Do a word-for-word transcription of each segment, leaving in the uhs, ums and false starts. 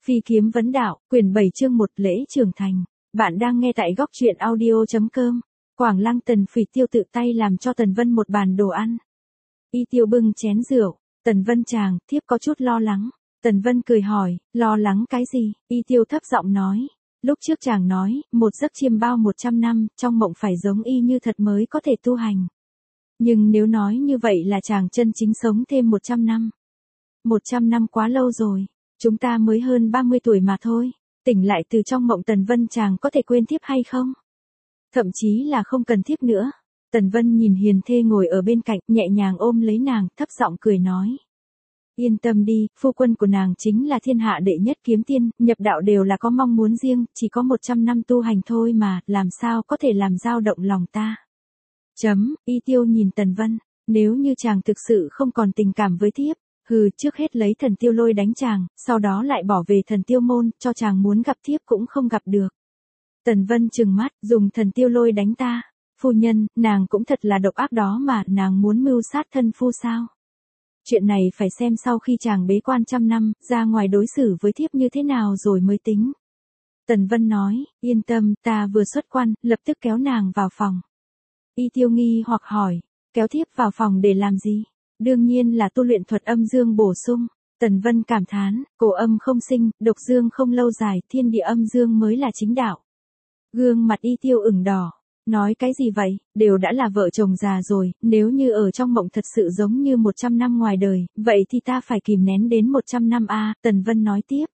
Phi kiếm vấn đạo, quyển bảy chương một lễ trưởng thành. Bạn đang nghe tại góc truyện audio.com. Quảng Lăng Tần Phỉ Tiêu tự tay làm cho Tần Vân một bàn đồ ăn. Y Tiêu bưng chén rượu, Tần Vân chàng, thiếp có chút lo lắng. Tần Vân cười hỏi, lo lắng cái gì? Y Tiêu thấp giọng nói, lúc trước chàng nói, một giấc chiêm bao một trăm năm, trong mộng phải giống y như thật mới có thể tu hành. Nhưng nếu nói như vậy là chàng chân chính sống thêm một trăm năm. một trăm năm quá lâu rồi. Chúng ta mới hơn ba mươi tuổi mà thôi, tỉnh lại từ trong mộng Tần Vân chàng có thể quên thiếp hay không? Thậm chí là không cần thiếp nữa. Tần Vân nhìn hiền thê ngồi ở bên cạnh, nhẹ nhàng ôm lấy nàng, thấp giọng cười nói. Yên tâm đi, phu quân của nàng chính là thiên hạ đệ nhất kiếm tiên, nhập đạo đều là có mong muốn riêng, chỉ có một trăm năm tu hành thôi mà, làm sao có thể làm dao động lòng ta. Chấm, Y Tiêu nhìn Tần Vân, nếu như chàng thực sự không còn tình cảm với thiếp, hừ, trước hết lấy thần tiêu lôi đánh chàng, sau đó lại bỏ về thần tiêu môn, cho chàng muốn gặp thiếp cũng không gặp được. Tần Vân trừng mắt, dùng thần tiêu lôi đánh ta. Phu nhân, nàng cũng thật là độc ác đó mà, nàng muốn mưu sát thân phu sao? Chuyện này phải xem sau khi chàng bế quan trăm năm, ra ngoài đối xử với thiếp như thế nào rồi mới tính. Tần Vân nói, yên tâm, ta vừa xuất quan, lập tức kéo nàng vào phòng. Y Tiêu nghi hoặc hỏi, kéo thiếp vào phòng để làm gì? Đương nhiên là tu luyện thuật âm dương bổ sung. Tần Vân cảm thán, cổ âm không sinh, độc dương không lâu dài, thiên địa âm dương mới là chính đạo. Gương mặt Y Tiêu ửng đỏ, nói cái gì vậy, đều đã là vợ chồng già rồi, nếu như ở trong mộng thật sự giống như một trăm năm ngoài đời, vậy thì ta phải kìm nén đến một trăm năm a. À, Tần Vân nói tiếp.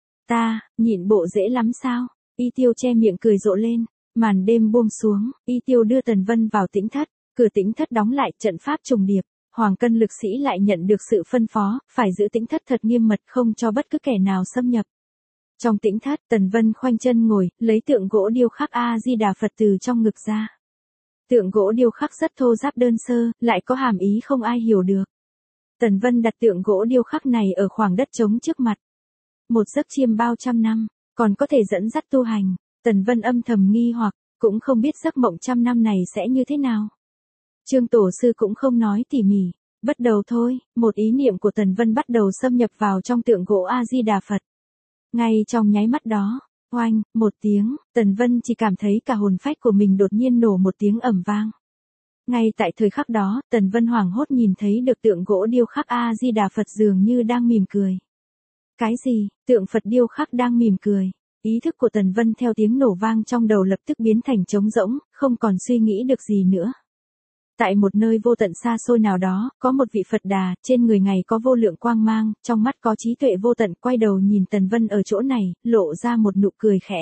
Ta, nhịn bộ dễ lắm sao? Y Tiêu che miệng cười rộ lên, màn đêm buông xuống, Y Tiêu đưa Tần Vân vào tĩnh thất, cửa tĩnh thất đóng lại, trận pháp trùng điệp. Hoàng Cân lực sĩ lại nhận được sự phân phó, phải giữ tĩnh thất thật nghiêm mật không cho bất cứ kẻ nào xâm nhập. Trong tĩnh thất, Tần Vân khoanh chân ngồi, lấy tượng gỗ điêu khắc A-di-đà Phật từ trong ngực ra. Tượng gỗ điêu khắc rất thô ráp đơn sơ, lại có hàm ý không ai hiểu được. Tần Vân đặt tượng gỗ điêu khắc này ở khoảng đất trống trước mặt. Một giấc chiêm bao trăm năm, còn có thể dẫn dắt tu hành. Tần Vân âm thầm nghi hoặc, cũng không biết giấc mộng trăm năm này sẽ như thế nào. Trương Tổ Sư cũng không nói tỉ mỉ, bắt đầu thôi, một ý niệm của Tần Vân bắt đầu xâm nhập vào trong tượng gỗ A-di-đà Phật. Ngay trong nháy mắt đó, oanh, một tiếng, Tần Vân chỉ cảm thấy cả hồn phách của mình đột nhiên nổ một tiếng ầm vang. Ngay tại thời khắc đó, Tần Vân hoảng hốt nhìn thấy được tượng gỗ điêu khắc A-di-đà Phật dường như đang mỉm cười. Cái gì, tượng Phật điêu khắc đang mỉm cười? Ý thức của Tần Vân theo tiếng nổ vang trong đầu lập tức biến thành trống rỗng, không còn suy nghĩ được gì nữa. Tại một nơi vô tận xa xôi nào đó, có một vị Phật Đà, trên người ngài có vô lượng quang mang, trong mắt có trí tuệ vô tận, quay đầu nhìn Tần Vân ở chỗ này, lộ ra một nụ cười khẽ.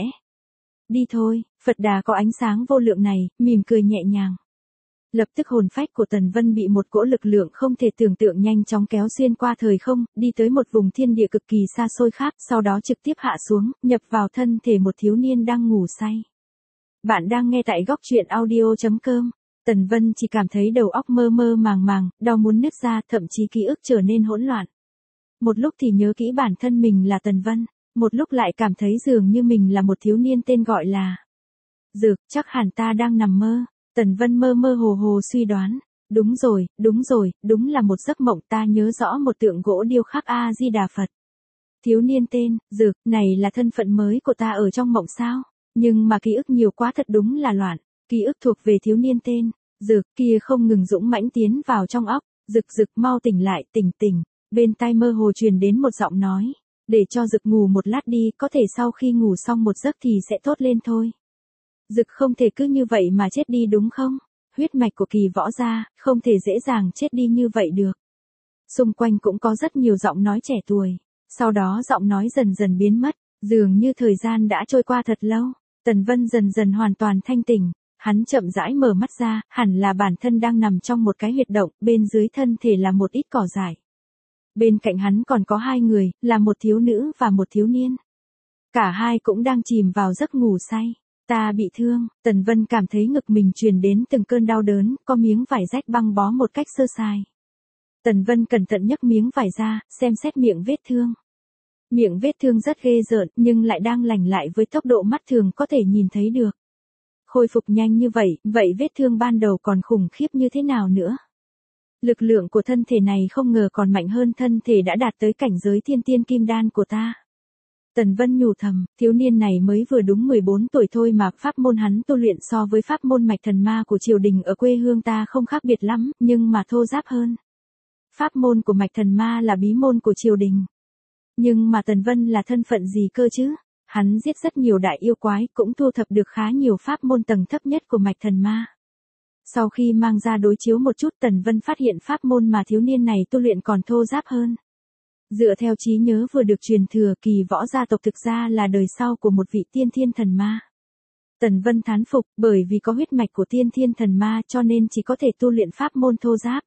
Đi thôi, Phật Đà có ánh sáng vô lượng này, mỉm cười nhẹ nhàng. Lập tức hồn phách của Tần Vân bị một cỗ lực lượng không thể tưởng tượng nhanh chóng kéo xuyên qua thời không, đi tới một vùng thiên địa cực kỳ xa xôi khác, sau đó trực tiếp hạ xuống, nhập vào thân thể một thiếu niên đang ngủ say. Bạn đang nghe tại góc truyện audio.com. Tần Vân chỉ cảm thấy đầu óc mơ mơ màng màng, đau muốn nứt ra, thậm chí ký ức trở nên hỗn loạn. Một lúc thì nhớ kỹ bản thân mình là Tần Vân, một lúc lại cảm thấy dường như mình là một thiếu niên tên gọi là Dược, chắc hẳn ta đang nằm mơ. Tần Vân mơ mơ hồ hồ suy đoán, đúng rồi, đúng rồi, đúng là một giấc mộng, ta nhớ rõ một tượng gỗ điêu khắc A-di-đà Phật. Thiếu niên tên Dược, này là thân phận mới của ta ở trong mộng sao? Nhưng mà ký ức nhiều quá thật đúng là loạn. Ký ức thuộc về thiếu niên tên Dược kia không ngừng dũng mãnh tiến vào trong óc. Dực Dực mau tỉnh lại, tỉnh tỉnh. Bên tai mơ hồ truyền đến một giọng nói, để cho Dực ngủ một lát đi, có thể sau khi ngủ xong một giấc thì sẽ tốt lên thôi. Dực không thể cứ như vậy mà chết đi đúng không? Huyết mạch của Kỳ Võ gia không thể dễ dàng chết đi như vậy được. Xung quanh cũng có rất nhiều giọng nói trẻ tuổi. Sau đó giọng nói dần dần biến mất, dường như thời gian đã trôi qua thật lâu. Tần Vân dần dần hoàn toàn thanh tỉnh. Hắn chậm rãi mở mắt ra, hẳn là bản thân đang nằm trong một cái huyệt động, bên dưới thân thể là một ít cỏ dại. Bên cạnh hắn còn có hai người, là một thiếu nữ và một thiếu niên. Cả hai cũng đang chìm vào giấc ngủ say. Ta bị thương, Tần Vân cảm thấy ngực mình truyền đến từng cơn đau đớn, có miếng vải rách băng bó một cách sơ sài. Tần Vân cẩn thận nhấc miếng vải ra, xem xét miệng vết thương. Miệng vết thương rất ghê rợn, nhưng lại đang lành lại với tốc độ mắt thường có thể nhìn thấy được. Khôi phục nhanh như vậy, vậy vết thương ban đầu còn khủng khiếp như thế nào nữa? Lực lượng của thân thể này không ngờ còn mạnh hơn thân thể đã đạt tới cảnh giới thiên tiên kim đan của ta. Tần Vân nhủ thầm, thiếu niên này mới vừa đúng mười bốn tuổi thôi mà pháp môn hắn tu luyện so với pháp môn mạch thần ma của triều đình ở quê hương ta không khác biệt lắm, nhưng mà thô ráp hơn. Pháp môn của mạch thần ma là bí môn của triều đình. Nhưng mà Tần Vân là thân phận gì cơ chứ? Hắn giết rất nhiều đại yêu quái, cũng thu thập được khá nhiều pháp môn tầng thấp nhất của mạch thần ma. Sau khi mang ra đối chiếu một chút, Tần Vân phát hiện pháp môn mà thiếu niên này tu luyện còn thô ráp hơn. Dựa theo trí nhớ vừa được truyền thừa, Kỳ Võ gia tộc thực ra là đời sau của một vị tiên thiên thần ma. Tần Vân thán phục, bởi vì có huyết mạch của tiên thiên thần ma cho nên chỉ có thể tu luyện pháp môn thô ráp.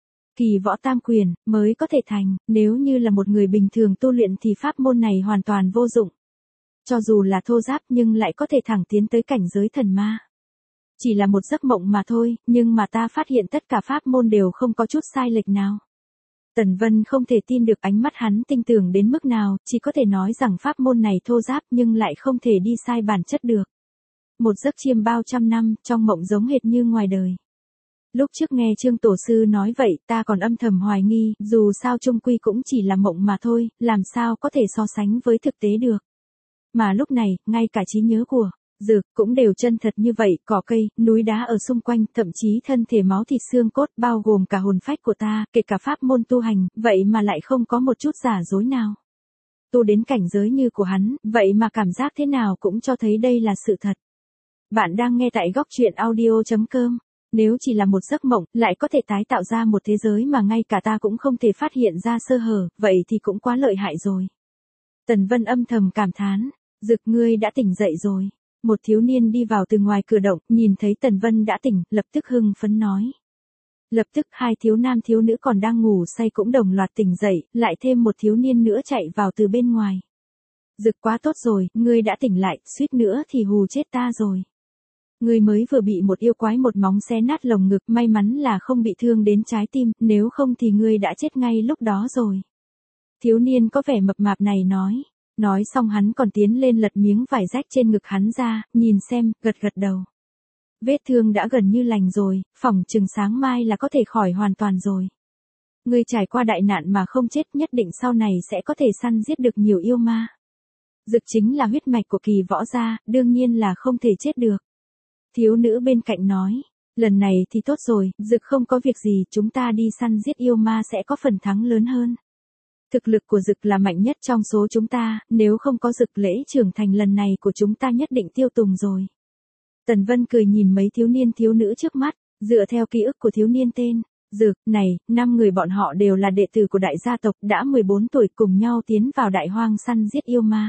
Kỳ Võ tam quyền mới có thể thành, nếu như là một người bình thường tu luyện thì pháp môn này hoàn toàn vô dụng. Cho dù là thô ráp nhưng lại có thể thẳng tiến tới cảnh giới thần ma. Chỉ là một giấc mộng mà thôi, nhưng mà ta phát hiện tất cả pháp môn đều không có chút sai lệch nào. Tần Vân không thể tin được ánh mắt hắn tinh tường đến mức nào, chỉ có thể nói rằng pháp môn này thô ráp nhưng lại không thể đi sai bản chất được. Một giấc chiêm bao trăm năm, trong mộng giống hệt như ngoài đời. Lúc trước nghe Trương Tổ Sư nói vậy, ta còn âm thầm hoài nghi, dù sao chung quy cũng chỉ là mộng mà thôi, làm sao có thể so sánh với thực tế được. Mà lúc này, ngay cả trí nhớ của Dực cũng đều chân thật như vậy, cỏ cây, núi đá ở xung quanh, thậm chí thân thể máu thịt xương cốt, bao gồm cả hồn phách của ta, kể cả pháp môn tu hành, vậy mà lại không có một chút giả dối nào. Tu đến cảnh giới như của hắn, vậy mà cảm giác thế nào cũng cho thấy đây là sự thật. Bạn đang nghe tại góc truyện audio chấm com. Nếu chỉ là một giấc mộng, lại có thể tái tạo ra một thế giới mà ngay cả ta cũng không thể phát hiện ra sơ hở, vậy thì cũng quá lợi hại rồi. Tần Vân âm thầm cảm thán, Dực ngươi đã tỉnh dậy rồi. Một thiếu niên đi vào từ ngoài cửa động, nhìn thấy Tần Vân đã tỉnh, lập tức hưng phấn nói. Lập tức hai thiếu nam thiếu nữ còn đang ngủ say cũng đồng loạt tỉnh dậy, lại thêm một thiếu niên nữa chạy vào từ bên ngoài. Dực quá tốt rồi, ngươi đã tỉnh lại, suýt nữa thì hù chết ta rồi. Ngươi mới vừa bị một yêu quái một móng xé nát lồng ngực, may mắn là không bị thương đến trái tim, nếu không thì ngươi đã chết ngay lúc đó rồi. Thiếu niên có vẻ mập mạp này nói. Nói xong hắn còn tiến lên lật miếng vải rách trên ngực hắn ra, nhìn xem, gật gật đầu. Vết thương đã gần như lành rồi, phỏng chừng sáng mai là có thể khỏi hoàn toàn rồi. Ngươi trải qua đại nạn mà không chết, nhất định sau này sẽ có thể săn giết được nhiều yêu ma. Dực chính là huyết mạch của Kỳ Võ gia, đương nhiên là không thể chết được. Thiếu nữ bên cạnh nói, lần này thì tốt rồi, Dực không có việc gì, chúng ta đi săn giết yêu ma sẽ có phần thắng lớn hơn. Thực lực của Dực là mạnh nhất trong số chúng ta, nếu không có Dực lễ trưởng thành lần này của chúng ta nhất định tiêu tùng rồi. Tần Vân cười nhìn mấy thiếu niên thiếu nữ trước mắt, dựa theo ký ức của thiếu niên tên Dực này, năm người bọn họ đều là đệ tử của đại gia tộc, đã mười bốn tuổi cùng nhau tiến vào đại hoang săn giết yêu ma.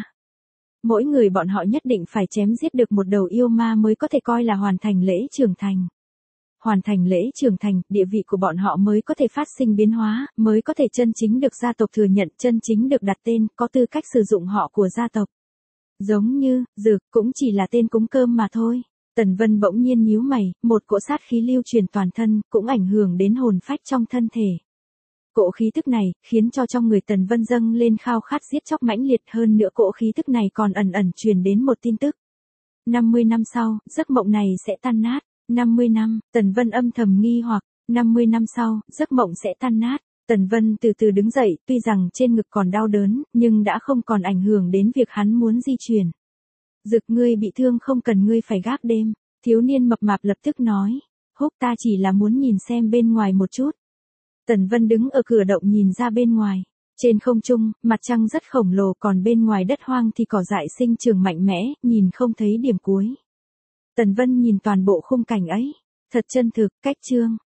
Mỗi người bọn họ nhất định phải chém giết được một đầu yêu ma mới có thể coi là hoàn thành lễ trưởng thành. Hoàn thành lễ trưởng thành, địa vị của bọn họ mới có thể phát sinh biến hóa, mới có thể chân chính được gia tộc thừa nhận, chân chính được đặt tên, có tư cách sử dụng họ của gia tộc. Giống như, Dực cũng chỉ là tên cúng cơm mà thôi. Tần Vân bỗng nhiên nhíu mày, một cỗ sát khí lưu truyền toàn thân, cũng ảnh hưởng đến hồn phách trong thân thể. Cỗ khí tức này, khiến cho trong người Tần Vân dâng lên khao khát giết chóc mãnh liệt, hơn nữa cỗ khí tức này còn ẩn ẩn truyền đến một tin tức. năm mươi năm sau, giấc mộng này sẽ tan nát. năm mươi năm, Tần Vân âm thầm nghi hoặc, năm mươi năm sau, giấc mộng sẽ tan nát. Tần Vân từ từ đứng dậy, tuy rằng trên ngực còn đau đớn, nhưng đã không còn ảnh hưởng đến việc hắn muốn di chuyển. Dực ngươi bị thương không cần ngươi phải gác đêm, thiếu niên mập mạp lập tức nói. Húc ta chỉ là muốn nhìn xem bên ngoài một chút. Tần Vân đứng ở cửa động nhìn ra bên ngoài. Trên không trung, mặt trăng rất khổng lồ, còn bên ngoài đất hoang thì cỏ dại sinh trưởng mạnh mẽ, nhìn không thấy điểm cuối. Tần Vân nhìn toàn bộ khung cảnh ấy. Thật chân thực, cách chương.